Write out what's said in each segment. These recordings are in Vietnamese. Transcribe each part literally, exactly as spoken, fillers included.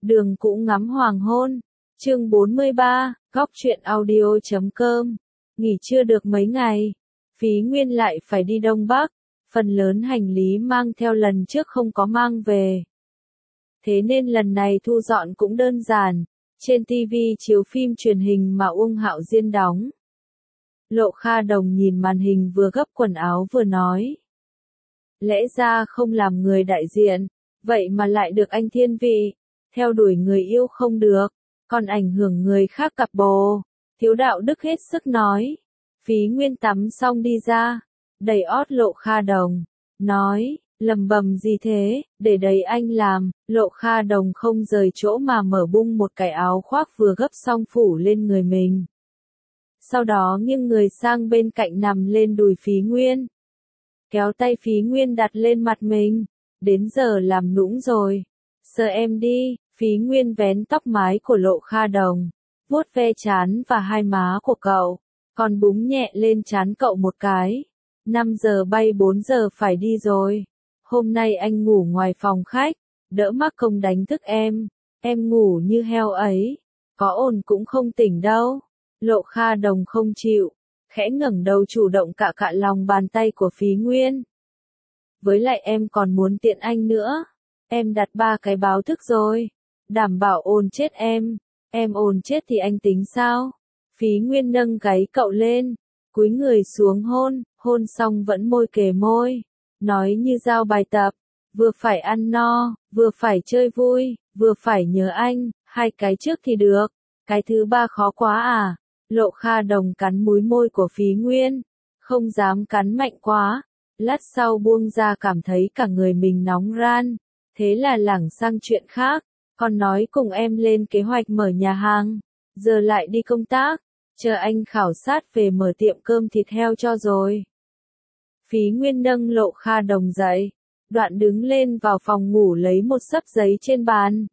Đường cũ ngắm hoàng hôn. Chương bốn mươi ba, góc truyện audio chấm com. Nghỉ chưa được mấy ngày, Phí Nguyên lại phải đi Đông Bắc, phần lớn hành lý mang theo lần trước không có mang về. Thế nên lần này thu dọn cũng đơn giản, trên ti vi chiếu phim truyền hình mà Uông Hạo Diên đóng. Lộ Kha Đồng nhìn màn hình vừa gấp quần áo vừa nói. Lẽ ra không làm người đại diện, vậy mà lại được anh thiên vị, theo đuổi người yêu không được, còn ảnh hưởng người khác cặp bồ, thiếu đạo đức hết sức nói. Phí Nguyên tắm xong đi ra, đẩy ót Lộ Kha Đồng, nói, lầm bầm gì thế, để đấy anh làm. Lộ Kha Đồng không rời chỗ mà mở bung một cái áo khoác vừa gấp xong phủ lên người mình. Sau đó nghiêng người sang bên cạnh nằm lên đùi Phí Nguyên. Kéo tay Phí Nguyên đặt lên mặt mình, đến giờ làm nũng rồi. Sờ em đi. Phí Nguyên vén tóc mái của Lộ Kha Đồng, vuốt ve trán và hai má của cậu, còn búng nhẹ lên trán cậu một cái. năm giờ bay bốn giờ phải đi rồi. Hôm nay anh ngủ ngoài phòng khách, đỡ mắc công đánh thức em. Em ngủ như heo ấy, có ổn cũng không tỉnh đâu. Lộ Kha Đồng không chịu, khẽ ngẩng đầu chủ động cạ cạ lòng bàn tay của Phí Nguyên. Với lại em còn muốn tiện anh nữa. Em đặt ba cái báo thức rồi, đảm bảo ồn chết em. Em ồn chết thì anh tính sao? Phí Nguyên nâng gáy cậu lên, cúi người xuống hôn, hôn xong vẫn môi kề môi, nói như giao bài tập, vừa phải ăn no, vừa phải chơi vui, vừa phải nhớ anh, hai cái trước thì được, cái thứ ba khó quá à? Lộ Kha Đồng cắn múi môi của Phí Nguyên, không dám cắn mạnh quá, lát sau buông ra cảm thấy cả người mình nóng ran, thế là lảng sang chuyện khác. Còn nói cùng em lên kế hoạch mở nhà hàng, giờ lại đi công tác, chờ anh khảo sát về mở tiệm cơm thịt heo cho rồi. Phí Nguyên nâng Lộ Kha Đồng dậy, đoạn đứng lên vào phòng ngủ lấy một xấp giấy trên bàn.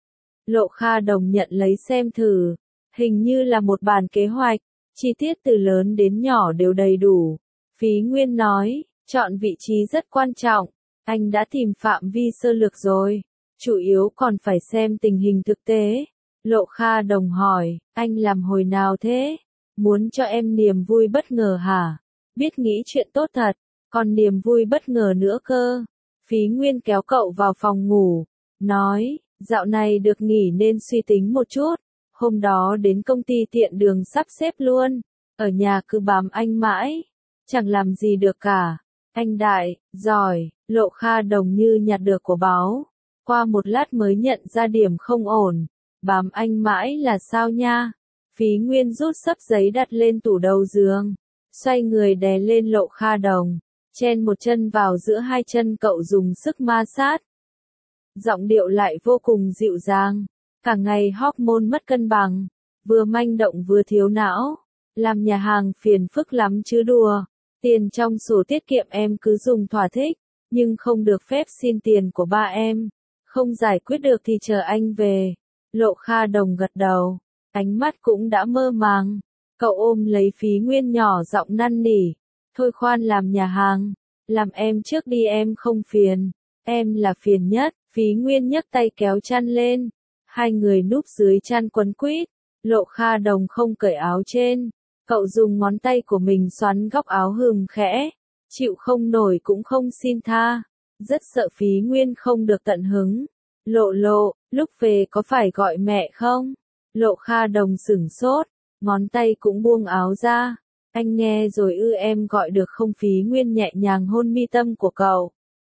Lộ Kha Đồng nhận lấy xem thử, hình như là một bản kế hoạch, chi tiết từ lớn đến nhỏ đều đầy đủ. Phí Nguyên nói, chọn vị trí rất quan trọng, anh đã tìm phạm vi sơ lược rồi. Chủ yếu còn phải xem tình hình thực tế. Lộ Kha Đồng hỏi, anh làm hồi nào thế? Muốn cho em niềm vui bất ngờ hả? Biết nghĩ chuyện tốt thật, còn niềm vui bất ngờ nữa cơ. Phí Nguyên kéo cậu vào phòng ngủ, nói, dạo này được nghỉ nên suy tính một chút. Hôm đó đến công ty tiện đường sắp xếp luôn, ở nhà cứ bám anh mãi, chẳng làm gì được cả. Anh đại, giỏi. Lộ Kha Đồng như nhặt được của báu. Qua một lát mới nhận ra điểm không ổn. Bám anh mãi là sao nha? Phí Nguyên rút xấp giấy đặt lên tủ đầu giường, xoay người đè lên Lộ Kha Đồng, chen một chân vào giữa hai chân cậu dùng sức ma sát. Giọng điệu lại vô cùng dịu dàng, cả ngày hormone mất cân bằng, vừa manh động vừa thiếu não, làm nhà hàng phiền phức lắm chứ đùa. Tiền trong sổ tiết kiệm em cứ dùng thỏa thích, nhưng không được phép xin tiền của ba em. Không giải quyết được thì chờ anh về. Lộ Kha Đồng gật đầu, ánh mắt cũng đã mơ màng. Cậu ôm lấy Phí Nguyên nhỏ giọng năn nỉ, thôi khoan làm nhà hàng, làm em trước đi em không phiền, em là phiền nhất. Phí Nguyên nhấc tay kéo chăn lên, hai người núp dưới chăn quấn quýt. Lộ Kha Đồng không cởi áo trên, cậu dùng ngón tay của mình xoắn góc áo hừm khẽ, chịu không nổi cũng không xin tha. Rất sợ Phí Nguyên không được tận hứng. Lộ lộ, lúc về có phải gọi mẹ không? Lộ Kha Đồng sửng sốt, ngón tay cũng buông áo ra. Anh nghe rồi ư em gọi được không? Phí Nguyên nhẹ nhàng hôn mi tâm của cậu.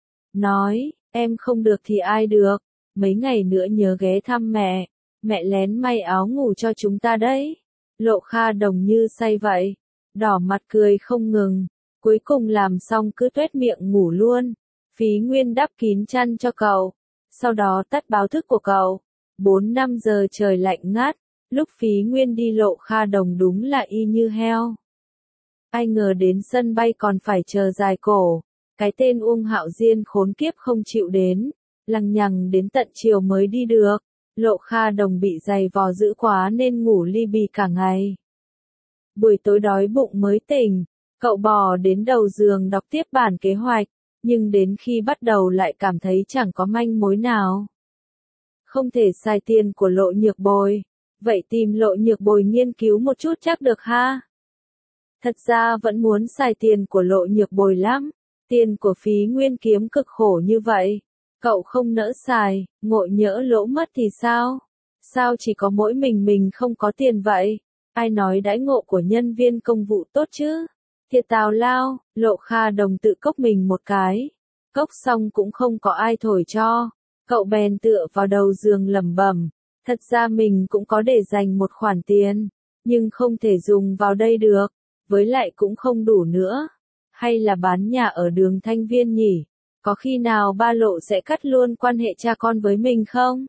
Nói, em không được thì ai được, mấy ngày nữa nhớ ghé thăm mẹ, mẹ lén may áo ngủ cho chúng ta đấy. Lộ Kha Đồng như say vậy, đỏ mặt cười không ngừng, cuối cùng làm xong cứ tuét miệng ngủ luôn. Phí Nguyên đắp kín chăn cho cậu, sau đó tắt báo thức của cậu. bốn năm giờ trời lạnh ngắt, lúc Phí Nguyên đi Lộ Kha Đồng đúng là y như heo. Ai ngờ đến sân bay còn phải chờ dài cổ, cái tên Uông Hạo Diên khốn kiếp không chịu đến, lằng nhằng đến tận chiều mới đi được. Lộ Kha Đồng bị giày vò dữ quá nên ngủ li bì cả ngày. Buổi tối đói bụng mới tỉnh, cậu bò đến đầu giường đọc tiếp bản kế hoạch, nhưng đến khi bắt đầu lại cảm thấy chẳng có manh mối nào. Không thể xài tiền của Lộ Nhược Bồi. Vậy tìm Lộ Nhược Bồi nghiên cứu một chút chắc được ha. Thật ra vẫn muốn xài tiền của Lộ Nhược Bồi lắm. Tiền của Phí Nguyên kiếm cực khổ như vậy. Cậu không nỡ xài, ngộ nhỡ lỗ mất thì sao? Sao chỉ có mỗi mình mình không có tiền vậy? Ai nói đãi ngộ của nhân viên công vụ tốt chứ? Thiệt tào lao, Lộ Kha Đồng tự cốc mình một cái. Cốc xong cũng không có ai thổi cho. Cậu bèn tựa vào đầu giường lẩm bẩm. Thật ra mình cũng có để dành một khoản tiền. Nhưng không thể dùng vào đây được. Với lại cũng không đủ nữa. Hay là bán nhà ở đường Thanh Viên nhỉ? Có khi nào ba Lộ sẽ cắt luôn quan hệ cha con với mình không?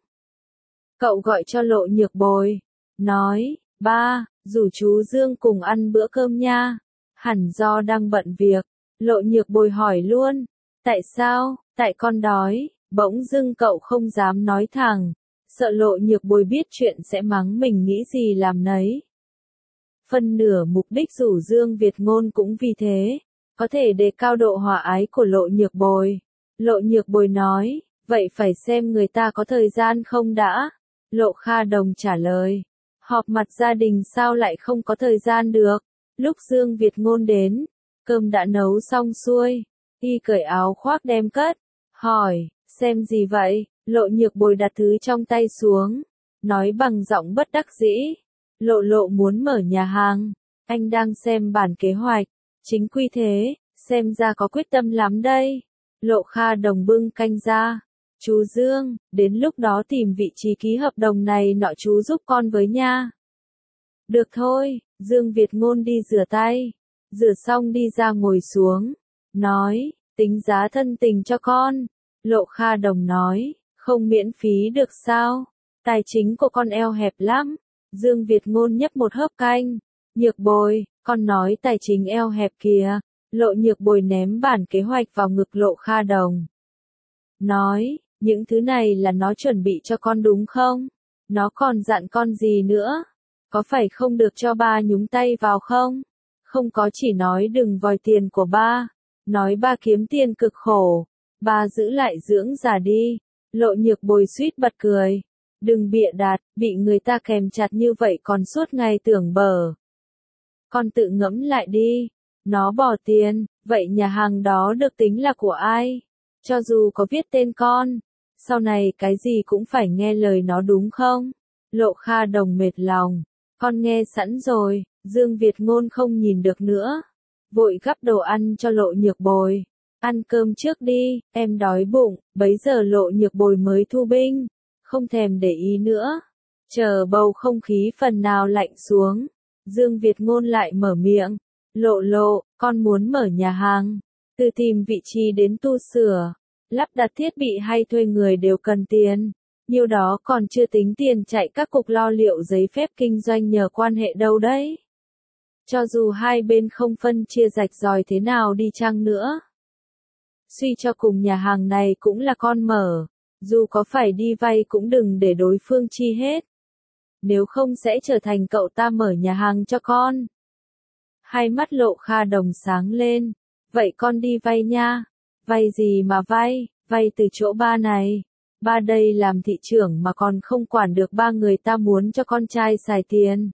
Cậu gọi cho Lộ Nhược Bồi. Nói, ba, rủ chú Dương cùng ăn bữa cơm nha. Hẳn do đang bận việc. Lộ Nhược Bồi hỏi luôn. Tại sao? Tại con đói. Bỗng dưng cậu không dám nói thẳng. Sợ Lộ Nhược Bồi biết chuyện sẽ mắng mình nghĩ gì làm nấy. Phân nửa mục đích rủ Dương Việt Ngôn cũng vì thế. Có thể đề cao độ hòa ái của Lộ Nhược Bồi. Lộ Nhược Bồi nói, vậy phải xem người ta có thời gian không đã. Lộ Kha Đồng trả lời, họp mặt gia đình sao lại không có thời gian được. Lúc Dương Việt Ngôn đến, cơm đã nấu xong xuôi, y cởi áo khoác đem cất, hỏi, xem gì vậy? Lộ Nhược Bồi đặt thứ trong tay xuống, nói bằng giọng bất đắc dĩ, Lộ Lộ muốn mở nhà hàng, anh đang xem bản kế hoạch, chính quy thế, xem ra có quyết tâm lắm đây. Lộ Kha Đồng bưng canh ra, chú Dương, đến lúc đó tìm vị trí ký hợp đồng này nọ chú giúp con với nha. Được thôi, Dương Việt Ngôn đi rửa tay, rửa xong đi ra ngồi xuống, nói, tính giá thân tình cho con. Lộ Kha Đồng nói, không miễn phí được sao, tài chính của con eo hẹp lắm. Dương Việt Ngôn nhấp một hớp canh, Nhược Bồi, con nói tài chính eo hẹp kìa. Lộ Nhược Bồi ném bản kế hoạch vào ngực Lộ Kha Đồng. Nói, những thứ này là nó chuẩn bị cho con đúng không? Nó còn dặn con gì nữa? Có phải không được cho ba nhúng tay vào không? Không có, chỉ nói đừng vòi tiền của ba. Nói ba kiếm tiền cực khổ. Ba giữ lại dưỡng già đi. Lộ Nhược Bồi suýt bật cười. Đừng bịa đặt, bị người ta kèm chặt như vậy còn suốt ngày tưởng bở. Con tự ngẫm lại đi. Nó bỏ tiền, vậy nhà hàng đó được tính là của ai? Cho dù có viết tên con, sau này cái gì cũng phải nghe lời nó đúng không? Lộ Kha Đồng mệt lòng, con nghe sẵn rồi. Dương Việt Ngôn không nhìn được nữa, vội gắp đồ ăn cho Lộ Nhược Bồi. Ăn cơm trước đi, em đói bụng. Bấy giờ Lộ Nhược Bồi mới thu binh, không thèm để ý nữa. Chờ bầu không khí phần nào lạnh xuống, Dương Việt Ngôn lại mở miệng. Lộ Lộ, con muốn mở nhà hàng, từ tìm vị trí đến tu sửa, lắp đặt thiết bị hay thuê người đều cần tiền. Nhiêu đó còn chưa tính tiền chạy các cục lo liệu giấy phép kinh doanh nhờ quan hệ đâu đấy. Cho dù hai bên không phân chia rạch ròi thế nào đi chăng nữa. Suy cho cùng nhà hàng này cũng là con mở, dù có phải đi vay cũng đừng để đối phương chi hết. Nếu không sẽ trở thành cậu ta mở nhà hàng cho con. Hai mắt Lộ Kha Đồng sáng lên. Vậy con đi vay nha. Vay gì mà vay, vay từ chỗ ba này. Ba đây làm thị trưởng mà còn không quản được ba người ta muốn cho con trai xài tiền.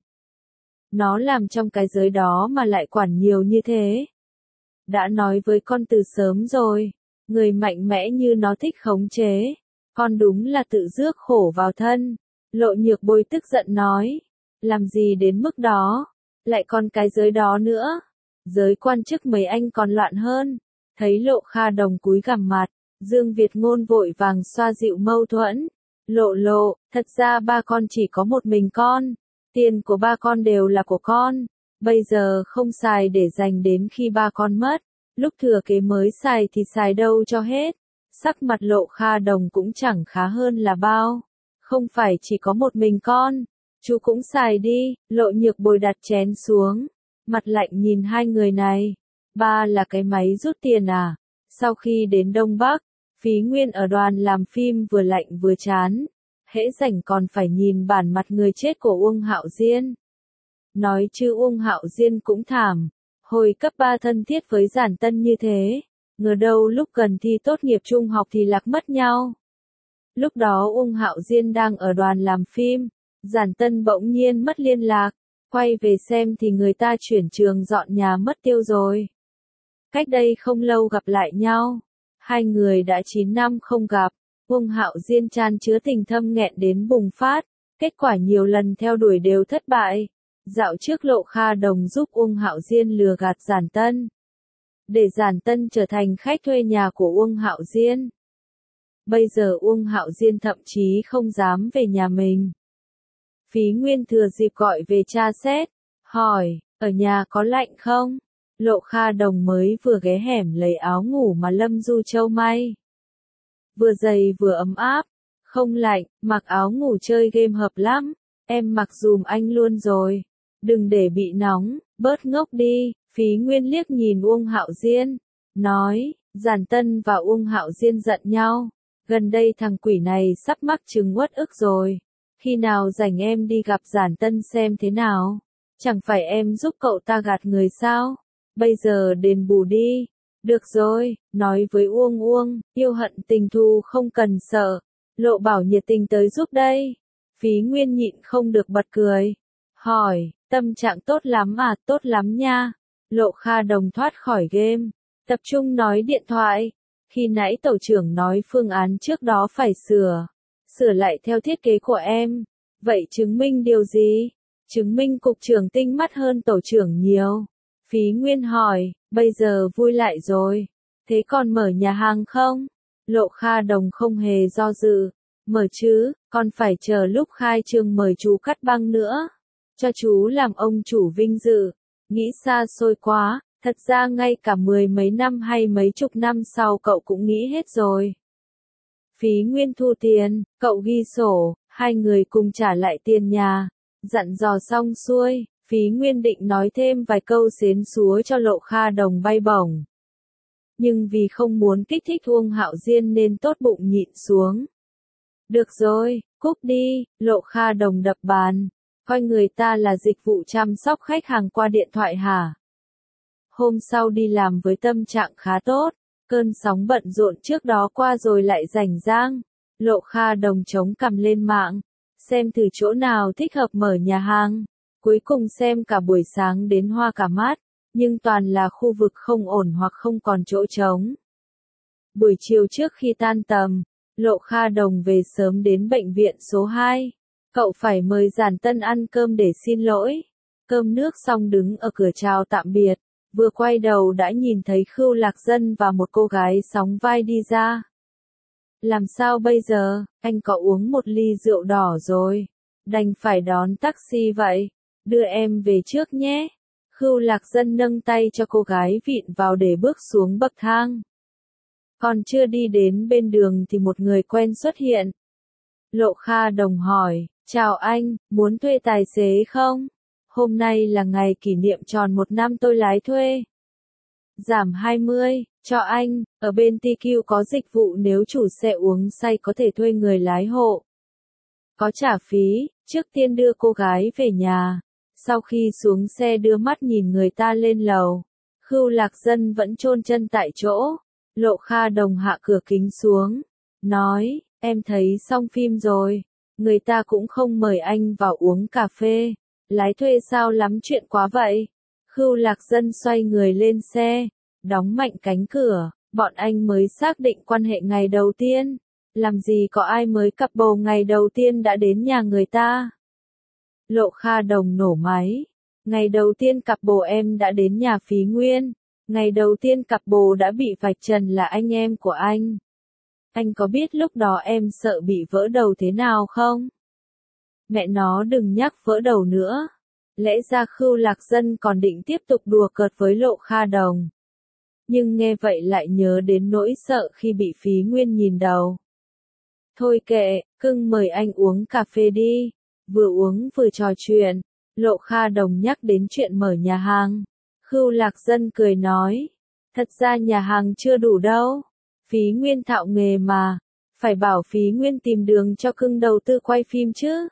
Nó làm trong cái giới đó mà lại quản nhiều như thế. Đã nói với con từ sớm rồi, người mạnh mẽ như nó thích khống chế. Con đúng là tự rước khổ vào thân. Lộ Nhược Bồi tức giận nói. Làm gì đến mức đó? Lại còn cái giới đó nữa. Giới quan chức mấy anh còn loạn hơn. Thấy Lộ Kha Đồng cúi gằm mặt, Dương Việt Ngôn vội vàng xoa dịu mâu thuẫn. Lộ Lộ, thật ra ba con chỉ có một mình con. Tiền của ba con đều là của con. Bây giờ không xài để dành đến khi ba con mất. Lúc thừa kế mới xài thì xài đâu cho hết. Sắc mặt Lộ Kha Đồng cũng chẳng khá hơn là bao. Không phải chỉ có một mình con. Chú cũng xài đi. Lộ Nhược Bồi đặt chén xuống, mặt lạnh nhìn hai người này. Ba là cái máy rút tiền à? Sau khi đến Đông Bắc, Phí Nguyên ở đoàn làm phim vừa lạnh vừa chán. Hễ rảnh còn phải nhìn bản mặt người chết của Uông Hạo Diên. Nói chứ Uông Hạo Diên cũng thảm. Hồi cấp ba thân thiết với Giản Tân như thế. Ngờ đâu lúc gần thi tốt nghiệp trung học thì lạc mất nhau. Lúc đó Uông Hạo Diên đang ở đoàn làm phim, Giản Tân bỗng nhiên mất liên lạc, quay về xem thì người ta chuyển trường dọn nhà mất tiêu rồi. Cách đây không lâu gặp lại nhau, hai người đã chín năm không gặp, Uông Hạo Diên chan chứa tình thâm nghẹn đến bùng phát, kết quả nhiều lần theo đuổi đều thất bại. Dạo trước Lộ Kha Đồng giúp Uông Hạo Diên lừa gạt Giản Tân, để Giản Tân trở thành khách thuê nhà của Uông Hạo Diên. Bây giờ Uông Hạo Diên thậm chí không dám về nhà mình. Phí Nguyên thừa dịp gọi về tra xét, hỏi, ở nhà có lạnh không? Lộ Kha Đồng mới vừa ghé hẻm lấy áo ngủ mà Lâm Du Châu may. Vừa dày vừa ấm áp, không lạnh, mặc áo ngủ chơi game hợp lắm, em mặc dùm anh luôn rồi. Đừng để bị nóng, bớt ngốc đi. Phí Nguyên liếc nhìn Uông Hạo Diên, nói, Giản Tân và Uông Hạo Diên giận nhau. Gần đây thằng quỷ này sắp mắc chứng uất ức rồi. Khi nào rảnh em đi gặp Giản Tân xem thế nào? Chẳng phải em giúp cậu ta gạt người sao? Bây giờ đền bù đi. Được rồi, nói với Uông Uông, yêu hận tình thù không cần sợ. Lộ Bảo nhiệt tình tới giúp đây. Phí Nguyên nhịn không được bật cười. Hỏi, tâm trạng tốt lắm à? Tốt lắm nha. Lộ Kha Đồng thoát khỏi game, tập trung nói điện thoại. Khi nãy tổ trưởng nói phương án trước đó phải sửa, sửa lại theo thiết kế của em. Vậy chứng minh điều gì? Chứng minh cục trưởng tinh mắt hơn tổ trưởng nhiều. Phí Nguyên hỏi, bây giờ vui lại rồi. Thế còn mở nhà hàng không? Lộ Kha Đồng không hề do dự. Mở chứ, còn phải chờ lúc khai trương mời chú cắt băng nữa. Cho chú làm ông chủ vinh dự. Nghĩ xa xôi quá, thật ra ngay cả mười mấy năm hay mấy chục năm sau cậu cũng nghĩ hết rồi. Phí Nguyên thu tiền, cậu ghi sổ, hai người cùng trả lại tiền nhà. Dặn dò xong xuôi, Phí Nguyên định nói thêm vài câu xến xúa cho Lộ Kha Đồng bay bổng. Nhưng vì không muốn kích thích Uông Hạo Diên nên tốt bụng nhịn xuống. Được rồi, cúp đi. Lộ Kha Đồng đập bàn. Coi người ta là dịch vụ chăm sóc khách hàng qua điện thoại hả? Hôm sau đi làm với tâm trạng khá tốt, cơn sóng bận rộn trước đó qua rồi lại rảnh rang. Lộ Kha Đồng chống cằm lên mạng, xem thử chỗ nào thích hợp mở nhà hàng. Cuối cùng xem cả buổi sáng đến hoa cả mắt, nhưng toàn là khu vực không ổn hoặc không còn chỗ trống. Buổi chiều trước khi tan tầm, Lộ Kha Đồng về sớm đến bệnh viện số hai. Cậu phải mời Giản Tân ăn cơm để xin lỗi. Cơm nước xong đứng ở cửa chào tạm biệt, vừa quay đầu đã nhìn thấy Khưu Lạc Dân và một cô gái sóng vai đi ra. Làm sao bây giờ, anh có uống một ly rượu đỏ rồi, đành phải đón taxi vậy, đưa em về trước nhé. Khưu Lạc Dân nâng tay cho cô gái vịn vào để bước xuống bậc thang. Còn chưa đi đến bên đường thì một người quen xuất hiện. Lộ Kha Đồng hỏi, chào anh, muốn thuê tài xế không? Hôm nay là ngày kỷ niệm tròn một năm tôi lái thuê. Giảm hai mươi, cho anh, ở bên tê quy có dịch vụ nếu chủ xe uống say có thể thuê người lái hộ. Có trả phí, trước tiên đưa cô gái về nhà. Sau khi xuống xe đưa mắt nhìn người ta lên lầu. Khưu Lạc Dân vẫn chôn chân tại chỗ. Lộ Kha Đồng hạ cửa kính xuống. Nói, em thấy xong phim rồi. Người ta cũng không mời anh vào uống cà phê. Lái thuê sao lắm chuyện quá vậy? Khưu Lạc Dân xoay người lên xe, đóng mạnh cánh cửa, bọn anh mới xác định quan hệ ngày đầu tiên. Làm gì có ai mới cặp bồ ngày đầu tiên đã đến nhà người ta? Lộ Kha Đồng nổ máy. Ngày đầu tiên cặp bồ em đã đến nhà Phí Nguyên. Ngày đầu tiên cặp bồ đã bị vạch trần là anh em của anh. Anh có biết lúc đó em sợ bị vỡ đầu thế nào không? Mẹ nó đừng nhắc vỡ đầu nữa. Lẽ ra Khưu Lạc Dân còn định tiếp tục đùa cợt với Lộ Kha Đồng. Nhưng nghe vậy lại nhớ đến nỗi sợ khi bị Phí Nguyên nhìn đầu. Thôi kệ, cưng mời anh uống cà phê đi. Vừa uống vừa trò chuyện, Lộ Kha Đồng nhắc đến chuyện mở nhà hàng. Khưu Lạc Dân cười nói, thật ra nhà hàng chưa đủ đâu. Phí Nguyên thạo nghề mà, phải bảo Phí Nguyên tìm đường cho cưng đầu tư quay phim chứ.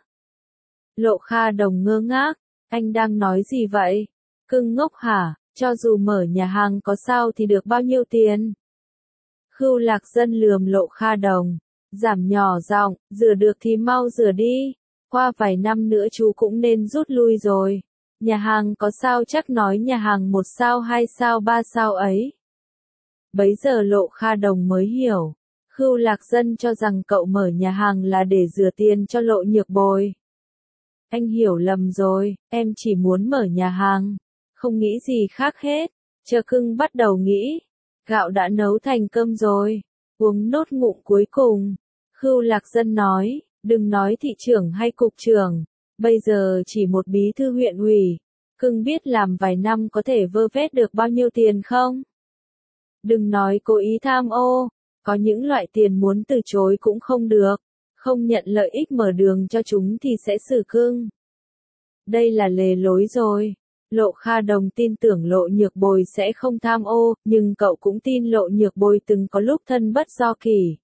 Lộ Kha Đồng ngơ ngác, anh đang nói gì vậy? Cưng ngốc hả, cho dù mở nhà hàng có sao thì được bao nhiêu tiền? Khưu Lạc Dân lườm Lộ Kha Đồng, Giảm nhỏ giọng, rửa được thì mau rửa đi. Qua vài năm nữa chú cũng nên rút lui rồi. Nhà hàng có sao chắc nói nhà hàng một sao hai sao ba sao ấy. Bấy giờ Lộ Kha Đồng mới hiểu. Khưu Lạc Dân cho rằng cậu mở nhà hàng là để rửa tiền cho Lộ Nhược Bồi. Anh hiểu lầm rồi, em chỉ muốn mở nhà hàng. Không nghĩ gì khác hết. Chờ cưng bắt đầu nghĩ. Gạo đã nấu thành cơm rồi. Uống nốt ngụm cuối cùng. Khưu Lạc Dân nói, đừng nói thị trưởng hay cục trưởng. Bây giờ chỉ một bí thư huyện ủy. Cưng biết làm vài năm có thể vơ vét được bao nhiêu tiền không? Đừng nói cố ý tham ô. Có những loại tiền muốn từ chối cũng không được. Không nhận lợi ích mở đường cho chúng thì sẽ xử cưng. Đây là lề lối rồi. Lộ Kha Đồng tin tưởng Lộ Nhược Bồi sẽ không tham ô, nhưng cậu cũng tin Lộ Nhược Bồi từng có lúc thân bất do kỷ.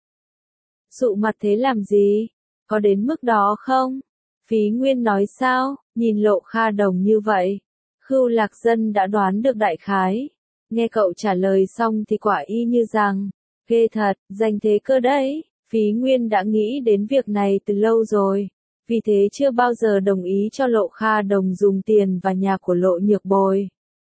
Sụ mặt thế làm gì? Có đến mức đó không? Phí Nguyên nói sao? Nhìn Lộ Kha Đồng như vậy. Khưu Lạc Dân đã đoán được đại khái. Nghe cậu trả lời xong thì quả y như rằng, ghê thật, danh thế cơ đấy. Phí Nguyên đã nghĩ đến việc này từ lâu rồi. Vì thế chưa bao giờ đồng ý cho Lộ Kha Đồng dùng tiền và nhà của Lộ Nhược Bồi.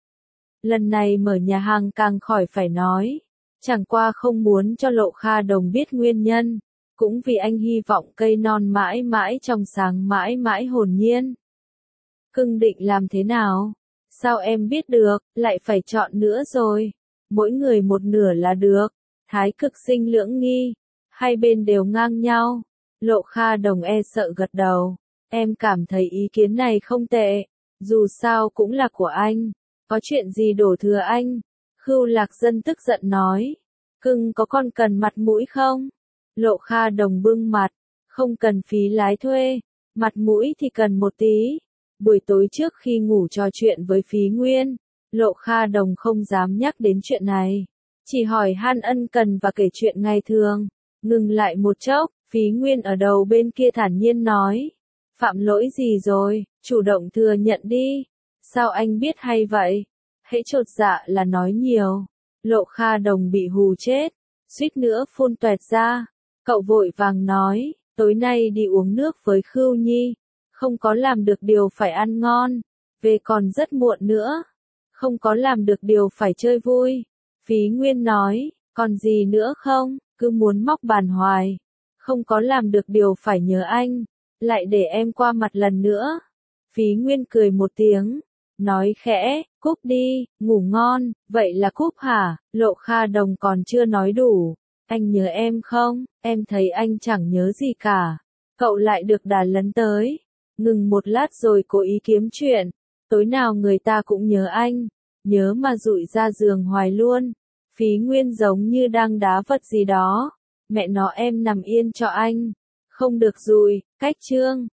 Lần này mở nhà hàng càng khỏi phải nói. Chẳng qua không muốn cho Lộ Kha Đồng biết nguyên nhân. Cũng vì anh hy vọng cây non mãi mãi trong sáng mãi mãi hồn nhiên. Cưng định làm thế nào? Sao em biết được, lại phải chọn nữa rồi. Mỗi người một nửa là được. Thái cực sinh lưỡng nghi. Hai bên đều ngang nhau. Lộ Kha Đồng e sợ gật đầu. Em cảm thấy ý kiến này không tệ. Dù sao cũng là của anh. Có chuyện gì đổ thừa anh? Khưu Lạc Dân tức giận nói. Cưng có con cần mặt mũi không? Lộ Kha Đồng bưng mặt. Không cần phí lái thuê. Mặt mũi thì cần một tí. Buổi tối trước khi ngủ trò chuyện với Phí Nguyên. Lộ Kha Đồng không dám nhắc đến chuyện này. Chỉ hỏi han ân cần và kể chuyện ngày thường. Ngừng lại một chốc, Phí Nguyên ở đầu bên kia thản nhiên nói. Phạm lỗi gì rồi, chủ động thừa nhận đi. Sao anh biết hay vậy? Hễ chột dạ là nói nhiều. Lộ Kha Đồng bị hù chết. Suýt nữa phun toẹt ra. Cậu vội vàng nói, tối nay đi uống nước với Khưu Nhi. Không có làm được điều phải ăn ngon. Về còn rất muộn nữa. Không có làm được điều phải chơi vui. Phí Nguyên nói, còn gì nữa không? Cứ muốn móc bàn hoài. Không có làm được điều phải nhớ anh. Lại để em qua mặt lần nữa. Phí Nguyên cười một tiếng. Nói khẽ, cúp đi, ngủ ngon. Vậy là cúp hả? Lộ Kha Đồng còn chưa nói đủ. Anh nhớ em không? Em thấy anh chẳng nhớ gì cả. Cậu lại được đà lấn tới. Ngừng một lát rồi cố ý kiếm chuyện. Tối nào người ta cũng nhớ anh. Nhớ mà dụi ra giường hoài luôn. Phí Nguyên giống như đang đá vật gì đó. Mẹ nó em nằm yên cho anh. Không được dụi, cách chương.